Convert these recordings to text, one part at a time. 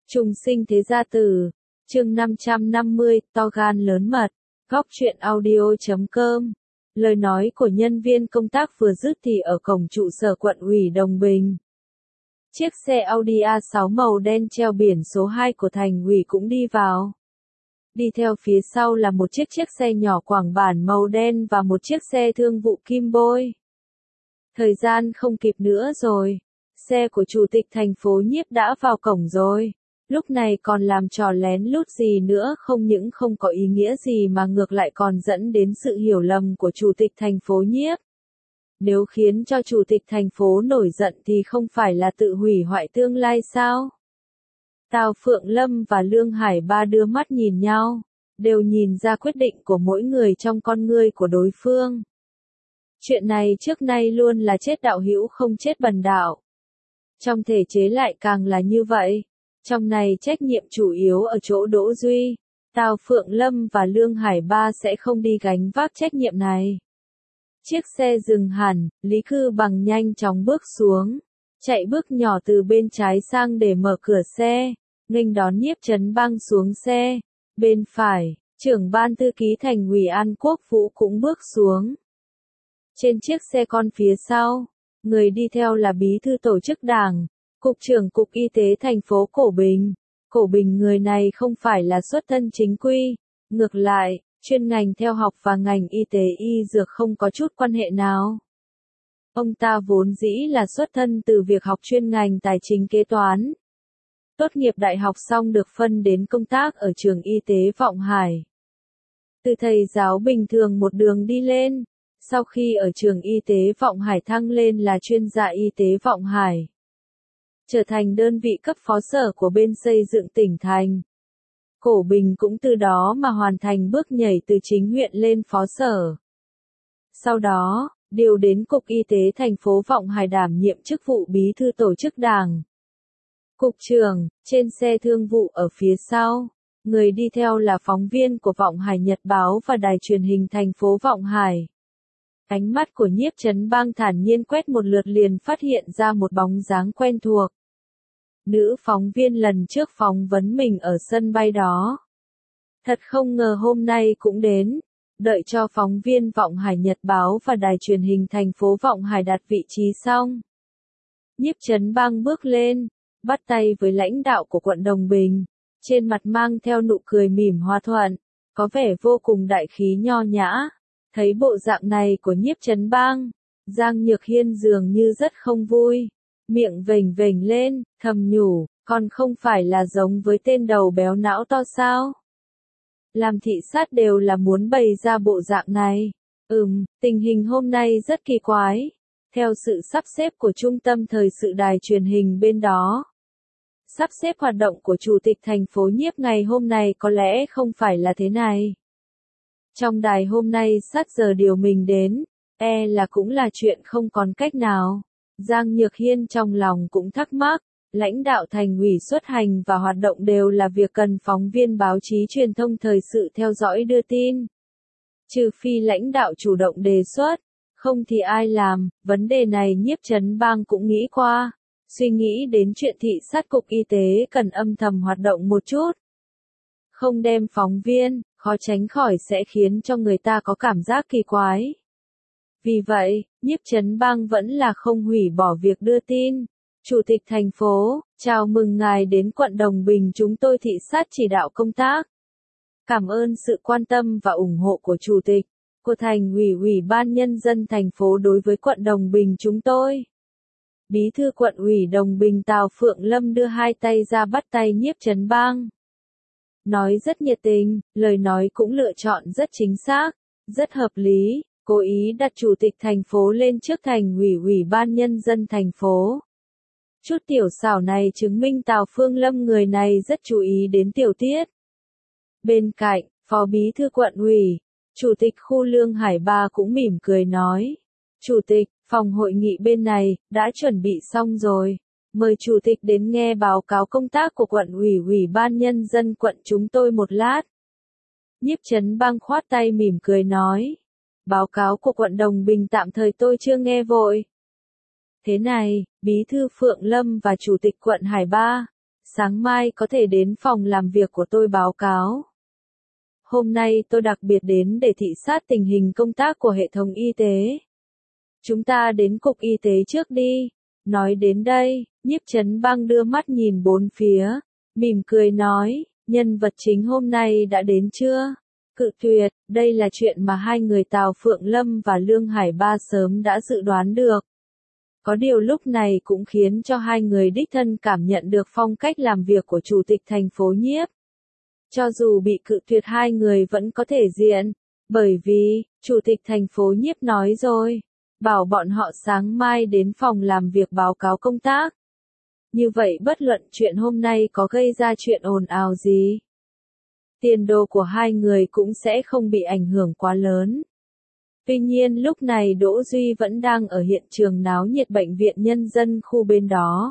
Trùng sinh thế gia tử, chương 550, to gan lớn mật, góc truyện audio.com. Lời nói của nhân viên công tác vừa dứt thì ở cổng trụ sở quận ủy Đồng Bình. Chiếc xe Audi A6 màu đen treo biển số 2 của thành ủy cũng đi vào. Đi theo phía sau là một chiếc xe nhỏ Quảng Bản màu đen và một chiếc xe thương vụ kim bôi. Thời gian không kịp nữa rồi. Xe của chủ tịch thành phố Nhiếp đã vào cổng rồi. Lúc này còn làm trò lén lút gì nữa, không những không có ý nghĩa gì mà ngược lại còn dẫn đến sự hiểu lầm của chủ tịch thành phố Nhiếp. Nếu khiến cho chủ tịch thành phố nổi giận thì không phải là tự hủy hoại tương lai sao? Tào Phượng Lâm và Lương Hải Ba đưa mắt nhìn nhau, đều nhìn ra quyết định của mỗi người trong con ngươi của đối phương. Chuyện này trước nay luôn là chết đạo hữu không chết bần đạo. Trong thể chế lại càng là như vậy. Trong này trách nhiệm chủ yếu ở chỗ Đỗ Duy, Tào Phượng Lâm và Lương Hải Ba sẽ không đi gánh vác trách nhiệm này. Chiếc xe dừng hẳn, Lý Cư Bằng nhanh chóng bước xuống, chạy bước nhỏ từ bên trái sang để mở cửa xe, nghênh đón Nhiếp Chấn Bang xuống xe. Bên phải, trưởng ban thư ký thành ủy An Quốc Vũ cũng bước xuống. Trên chiếc xe con phía sau, người đi theo là bí thư tổ chức đảng, Cục trưởng Cục Y tế thành phố Cổ Bình. Cổ Bình người này không phải là xuất thân chính quy, ngược lại, chuyên ngành theo học và ngành y tế y dược không có chút quan hệ nào. Ông ta vốn dĩ là xuất thân từ việc học chuyên ngành tài chính kế toán. Tốt nghiệp đại học xong được phân đến công tác ở trường y tế Vọng Hải. Từ thầy giáo bình thường một đường đi lên, sau khi ở trường y tế Vọng Hải thăng lên là chuyên gia y tế Vọng Hải. Trở thành đơn vị cấp phó sở của bên xây dựng tỉnh thành. Cổ Bình cũng từ đó mà hoàn thành bước nhảy từ chính huyện lên phó sở. Sau đó, điều đến Cục Y tế thành phố Vọng Hải đảm nhiệm chức vụ bí thư tổ chức đảng. Cục trưởng, trên xe thương vụ ở phía sau, người đi theo là phóng viên của Vọng Hải Nhật báo và đài truyền hình thành phố Vọng Hải. Ánh mắt của Nhiếp Chấn Bang thản nhiên quét một lượt liền phát hiện ra một bóng dáng quen thuộc. Nữ phóng viên lần trước phỏng vấn mình ở sân bay đó. Thật không ngờ hôm nay cũng đến. Đợi cho phóng viên Vọng Hải Nhật báo và đài truyền hình thành phố Vọng Hải đặt vị trí xong. Nhiếp Chấn Bang bước lên, bắt tay với lãnh đạo của quận Đồng Bình. Trên mặt mang theo nụ cười mỉm hòa thuận, có vẻ vô cùng đại khí nho nhã. Thấy bộ dạng này của Nhiếp Chấn Bang, Giang Nhược Hiên dường như rất không vui. Miệng vểnh vểnh lên, thầm nhủ, còn không phải là giống với tên đầu béo não to sao? Làm thị sát đều là muốn bày ra bộ dạng này. Tình hình hôm nay rất kỳ quái. Theo sự sắp xếp của trung tâm thời sự đài truyền hình bên đó. Sắp xếp hoạt động của Chủ tịch thành phố Nhiếp ngày hôm nay có lẽ không phải là thế này. Trong đài hôm nay sát giờ điều mình đến, là cũng là chuyện không còn cách nào. Giang Nhược Hiên trong lòng cũng thắc mắc, lãnh đạo thành ủy xuất hành và hoạt động đều là việc cần phóng viên báo chí truyền thông thời sự theo dõi đưa tin. Trừ phi lãnh đạo chủ động đề xuất, không thì ai làm, vấn đề này Nhiếp Chấn Bang cũng nghĩ qua, suy nghĩ đến chuyện thị sát Cục Y tế cần âm thầm hoạt động một chút. Không đem phóng viên, khó tránh khỏi sẽ khiến cho người ta có cảm giác kỳ quái. Vì vậy, Nhiếp Chấn Bang vẫn là không hủy bỏ việc đưa tin. Chủ tịch thành phố, chào mừng ngài đến quận Đồng Bình, chúng tôi thị sát chỉ đạo công tác. Cảm ơn sự quan tâm và ủng hộ của Chủ tịch, của Thành ủy Ủy ban Nhân dân thành phố đối với quận Đồng Bình chúng tôi. Bí thư quận ủy Đồng Bình Tào Phượng Lâm đưa hai tay ra bắt tay Nhiếp Chấn Bang. Nói rất nhiệt tình, lời nói cũng lựa chọn rất chính xác, rất hợp lý. Cố ý đặt chủ tịch thành phố lên trước thành ủy Ủy ban Nhân dân thành phố. Chút tiểu xảo này chứng minh Tào Phương Lâm người này rất chú ý đến tiểu tiết. Bên cạnh, Phó Bí thư quận ủy, Chủ tịch khu Lương Hải Ba cũng mỉm cười nói. Chủ tịch, phòng hội nghị bên này, đã chuẩn bị xong rồi. Mời Chủ tịch đến nghe báo cáo công tác của quận ủy Ủy ban Nhân dân quận chúng tôi một lát. Nhiếp Chấn Bang khoát tay mỉm cười nói. Báo cáo của quận Đồng Bình tạm thời tôi chưa nghe vội. Thế này, Bí thư Phượng Lâm và Chủ tịch quận Hải Ba, Sáng mai có thể đến phòng làm việc của tôi báo cáo. Hôm nay tôi đặc biệt đến để thị sát tình hình công tác của hệ thống y tế. Chúng ta đến cục y tế trước đi. Nói đến đây, Nhiếp Chấn Bang đưa mắt nhìn bốn phía, mỉm cười nói, nhân vật chính hôm nay đã đến chưa? Cự tuyệt, đây là chuyện mà hai người Tào Phượng Lâm và Lương Hải Ba sớm đã dự đoán được. Có điều lúc này cũng khiến cho hai người đích thân cảm nhận được phong cách làm việc của Chủ tịch thành phố Nhiếp. Cho dù bị cự tuyệt hai người vẫn có thể diện, bởi vì, Chủ tịch thành phố Nhiếp nói rồi, bảo bọn họ sáng mai đến phòng làm việc báo cáo công tác. Như vậy bất luận chuyện hôm nay có gây ra chuyện ồn ào gì, tiền đồ của hai người cũng sẽ không bị ảnh hưởng quá lớn. Tuy nhiên lúc này Đỗ Duy vẫn đang ở hiện trường náo nhiệt bệnh viện nhân dân khu bên đó.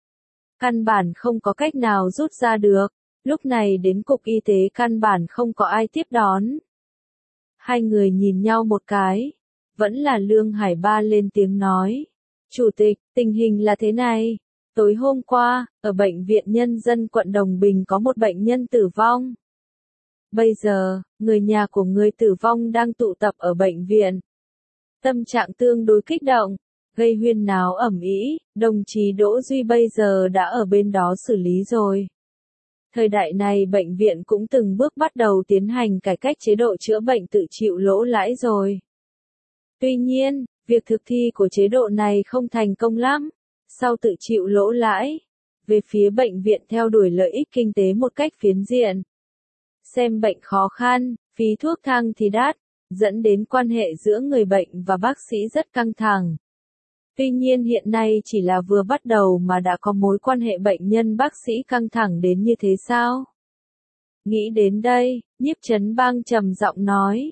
Căn bản không có cách nào rút ra được, lúc này đến cục y tế căn bản không có ai tiếp đón. Hai người nhìn nhau một cái, vẫn là Lương Hải Ba lên tiếng nói. Chủ tịch, tình hình là thế này. Tối hôm qua, ở bệnh viện nhân dân quận Đồng Bình có một bệnh nhân tử vong. Bây giờ, người nhà của người tử vong đang tụ tập ở bệnh viện. Tâm trạng tương đối kích động, gây huyên náo ầm ĩ, đồng chí Đỗ Duy bây giờ đã ở bên đó xử lý rồi. Thời đại này bệnh viện cũng từng bước bắt đầu tiến hành cải cách chế độ chữa bệnh tự chịu lỗ lãi rồi. Tuy nhiên, việc thực thi của chế độ này không thành công lắm. Sau tự chịu lỗ lãi, về phía bệnh viện theo đuổi lợi ích kinh tế một cách phiến diện. Xem bệnh khó khăn, phí thuốc thang thì đắt, dẫn đến quan hệ giữa người bệnh và bác sĩ rất căng thẳng. Tuy nhiên hiện nay chỉ là vừa bắt đầu mà đã có mối quan hệ bệnh nhân bác sĩ căng thẳng đến như thế sao? Nghĩ đến đây, Nhiếp Chấn Bang trầm giọng nói.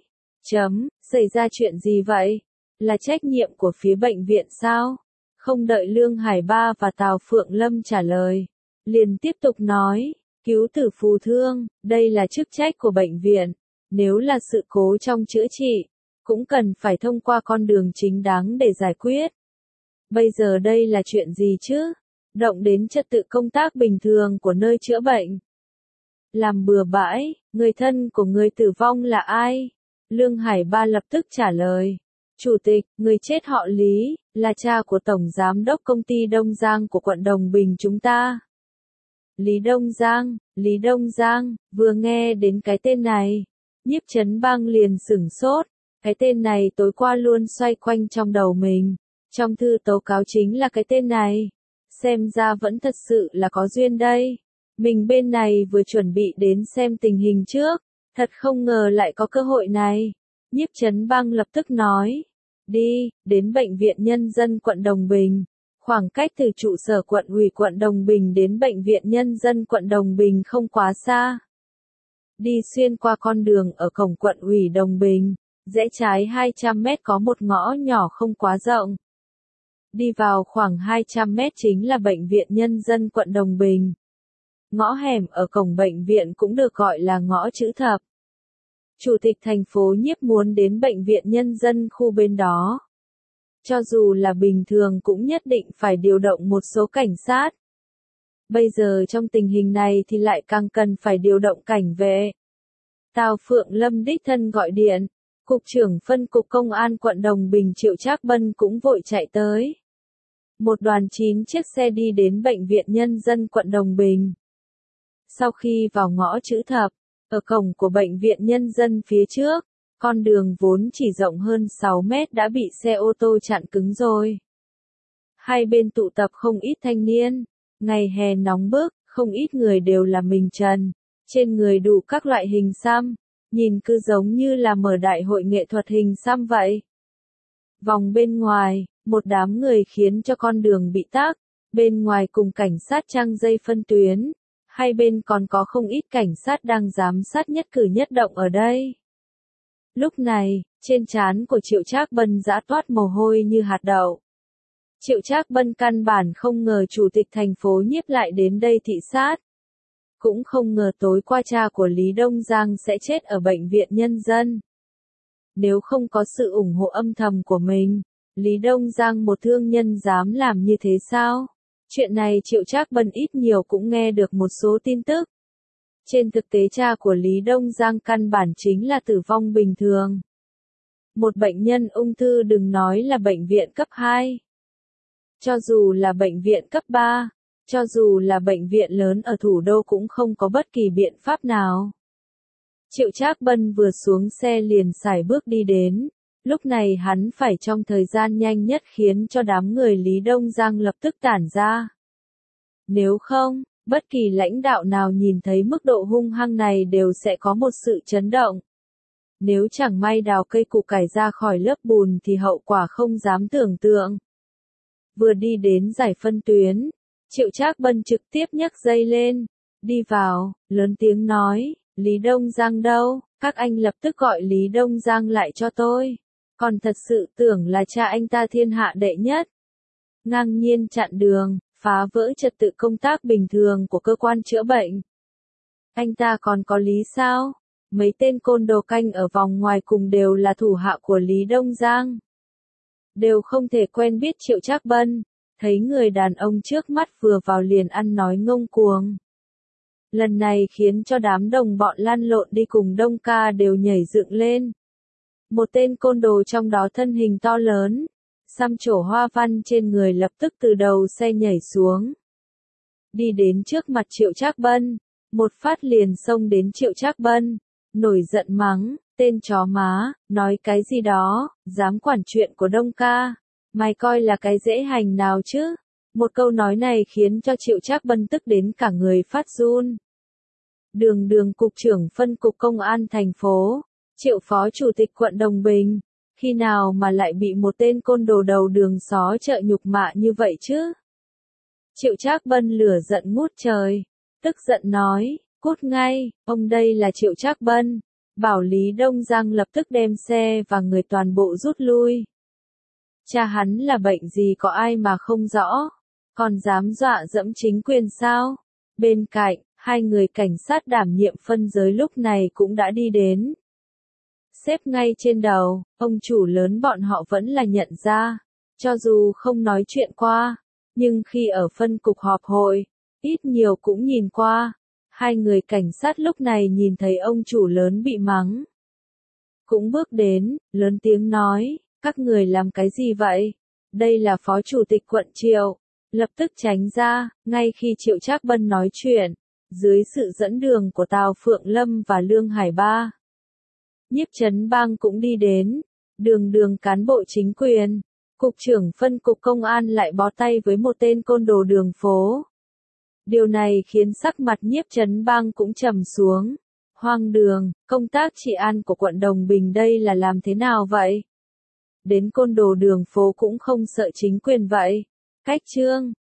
Xảy ra chuyện gì vậy? Là trách nhiệm của phía bệnh viện sao? Không đợi Lương Hải Ba và Tào Phượng Lâm trả lời, liền tiếp tục nói, cứu tử phù thương, đây là chức trách của bệnh viện, nếu là sự cố trong chữa trị, cũng cần phải thông qua con đường chính đáng để giải quyết. Bây giờ đây là chuyện gì chứ? Động đến trật tự công tác bình thường của nơi chữa bệnh. Làm bừa bãi, người thân của người tử vong là ai? Lương Hải Ba lập tức trả lời. Chủ tịch, người chết họ Lý, là cha của Tổng Giám đốc Công ty Đông Giang của quận Đồng Bình chúng ta. Lý Đông Giang, vừa nghe đến cái tên này, Nhiếp Chấn Bang liền sửng sốt, cái tên này tối qua luôn xoay quanh trong đầu mình, trong thư tố cáo chính là cái tên này, xem ra vẫn thật sự là có duyên đây. Mình bên này vừa chuẩn bị đến xem tình hình trước, thật không ngờ lại có cơ hội này. Nhiếp Chấn Bang lập tức nói. Đi, đến bệnh viện nhân dân quận Đồng Bình. Khoảng cách từ trụ sở quận ủy quận Đồng Bình đến bệnh viện nhân dân quận Đồng Bình không quá xa. Đi xuyên qua con đường ở cổng quận ủy Đồng Bình, rẽ trái 200 mét có một ngõ nhỏ không quá rộng. Đi vào khoảng 200 mét chính là bệnh viện nhân dân quận Đồng Bình. Ngõ hẻm ở cổng bệnh viện cũng được gọi là ngõ chữ thập. Chủ tịch thành phố Nhiếp muốn đến bệnh viện nhân dân khu bên đó. Cho dù là bình thường cũng nhất định phải điều động một số cảnh sát. Bây giờ trong tình hình này thì lại càng cần phải điều động cảnh vệ. Tào Phượng Lâm đích thân gọi điện, Cục trưởng phân cục công an quận Đồng Bình Triệu Trác Bân cũng vội chạy tới. Một đoàn 9 chiếc xe đi đến bệnh viện nhân dân quận Đồng Bình. Sau khi vào ngõ chữ thập, ở cổng của bệnh viện nhân dân phía trước, con đường vốn chỉ rộng hơn 6 mét đã bị xe ô tô chặn cứng rồi. Hai bên tụ tập không ít thanh niên, ngày hè nóng bức, không ít người đều là mình trần, trên người đủ các loại hình xăm, nhìn cứ giống như là mở đại hội nghệ thuật hình xăm vậy. Vòng bên ngoài, một đám người khiến cho con đường bị tắc, bên ngoài cùng cảnh sát trang dây phân tuyến. Hai bên còn có không ít cảnh sát đang giám sát nhất cử nhất động ở đây. Lúc này, trên trán của Triệu Trác Bân giã toát mồ hôi như hạt đậu. Triệu Trác Bân căn bản không ngờ chủ tịch thành phố Nhiếp lại đến đây thị sát. Cũng không ngờ tối qua cha của Lý Đông Giang sẽ chết ở bệnh viện nhân dân. Nếu không có sự ủng hộ âm thầm của mình, Lý Đông Giang một thương nhân dám làm như thế sao? Chuyện này Triệu Trác Bân ít nhiều cũng nghe được một số tin tức. Trên thực tế cha của Lý Đông Giang căn bản chính là tử vong bình thường. Một bệnh nhân ung thư đừng nói là bệnh viện cấp 2. Cho dù là bệnh viện cấp 3, cho dù là bệnh viện lớn ở thủ đô cũng không có bất kỳ biện pháp nào. Triệu Trác Bân vừa xuống xe liền sải bước đi đến. Lúc này hắn phải trong thời gian nhanh nhất khiến cho đám người Lý Đông Giang lập tức tản ra. Nếu không, bất kỳ lãnh đạo nào nhìn thấy mức độ hung hăng này đều sẽ có một sự chấn động. Nếu chẳng may đào cây củ cải ra khỏi lớp bùn thì hậu quả không dám tưởng tượng. Vừa đi đến giải phân tuyến, Triệu Trác Bân trực tiếp nhấc dây lên, đi vào, lớn tiếng nói, Lý Đông Giang đâu, các anh lập tức gọi Lý Đông Giang lại cho tôi. Còn thật sự tưởng là cha anh ta thiên hạ đệ nhất. Ngang nhiên chặn đường, phá vỡ trật tự công tác bình thường của cơ quan chữa bệnh. Anh ta còn có lý sao? Mấy tên côn đồ canh ở vòng ngoài cùng đều là thủ hạ của Lý Đông Giang. Đều không thể quen biết Triệu Trác Bân, thấy người đàn ông trước mắt vừa vào liền ăn nói ngông cuồng. Lần này khiến cho đám đồng bọn lăn lộn đi cùng Đông Ca đều nhảy dựng lên. Một tên côn đồ trong đó thân hình to lớn, xăm trổ hoa văn trên người lập tức từ đầu xe nhảy xuống. Đi đến trước mặt Triệu Trác Bân, một phát liền xông đến Triệu Trác Bân, nổi giận mắng, tên chó má, nói cái gì đó, dám quản chuyện của Đông Ca, mày coi là cái dễ hành nào chứ? Một câu nói này khiến cho Triệu Trác Bân tức đến cả người phát run. Đường cục trưởng phân cục công an thành phố, Triệu phó chủ tịch quận Đồng Bình, khi nào mà lại bị một tên côn đồ đầu đường xó chợ nhục mạ như vậy chứ? Triệu Trác Bân lửa giận ngút trời, tức giận nói, cút ngay, ông đây là Triệu Trác Bân, bảo Lý Đông Giang lập tức đem xe và người toàn bộ rút lui. Cha hắn là bệnh gì có ai mà không rõ, còn dám dọa dẫm chính quyền sao? Bên cạnh, hai người cảnh sát đảm nhiệm phân giới lúc này cũng đã đi đến. Xếp ngay trên đầu, ông chủ lớn bọn họ vẫn là nhận ra, cho dù không nói chuyện qua, nhưng khi ở phân cục họp hội, ít nhiều cũng nhìn qua. Hai người cảnh sát lúc này nhìn thấy ông chủ lớn bị mắng. Cũng bước đến, lớn tiếng nói, các người làm cái gì vậy? Đây là phó chủ tịch quận Triệu. Lập tức tránh ra, ngay khi Triệu Trác Bân nói chuyện, dưới sự dẫn đường của Tào Phượng Lâm và Lương Hải Ba. Nhiếp Trấn Bang cũng đi đến, đường cán bộ chính quyền, cục trưởng phân cục công an lại bó tay với một tên côn đồ đường phố. Điều này khiến sắc mặt Nhiếp Trấn Bang cũng trầm xuống. Hoang đường, công tác trị an của quận Đồng Bình đây là làm thế nào vậy? Đến côn đồ đường phố cũng không sợ chính quyền vậy. Cách trương,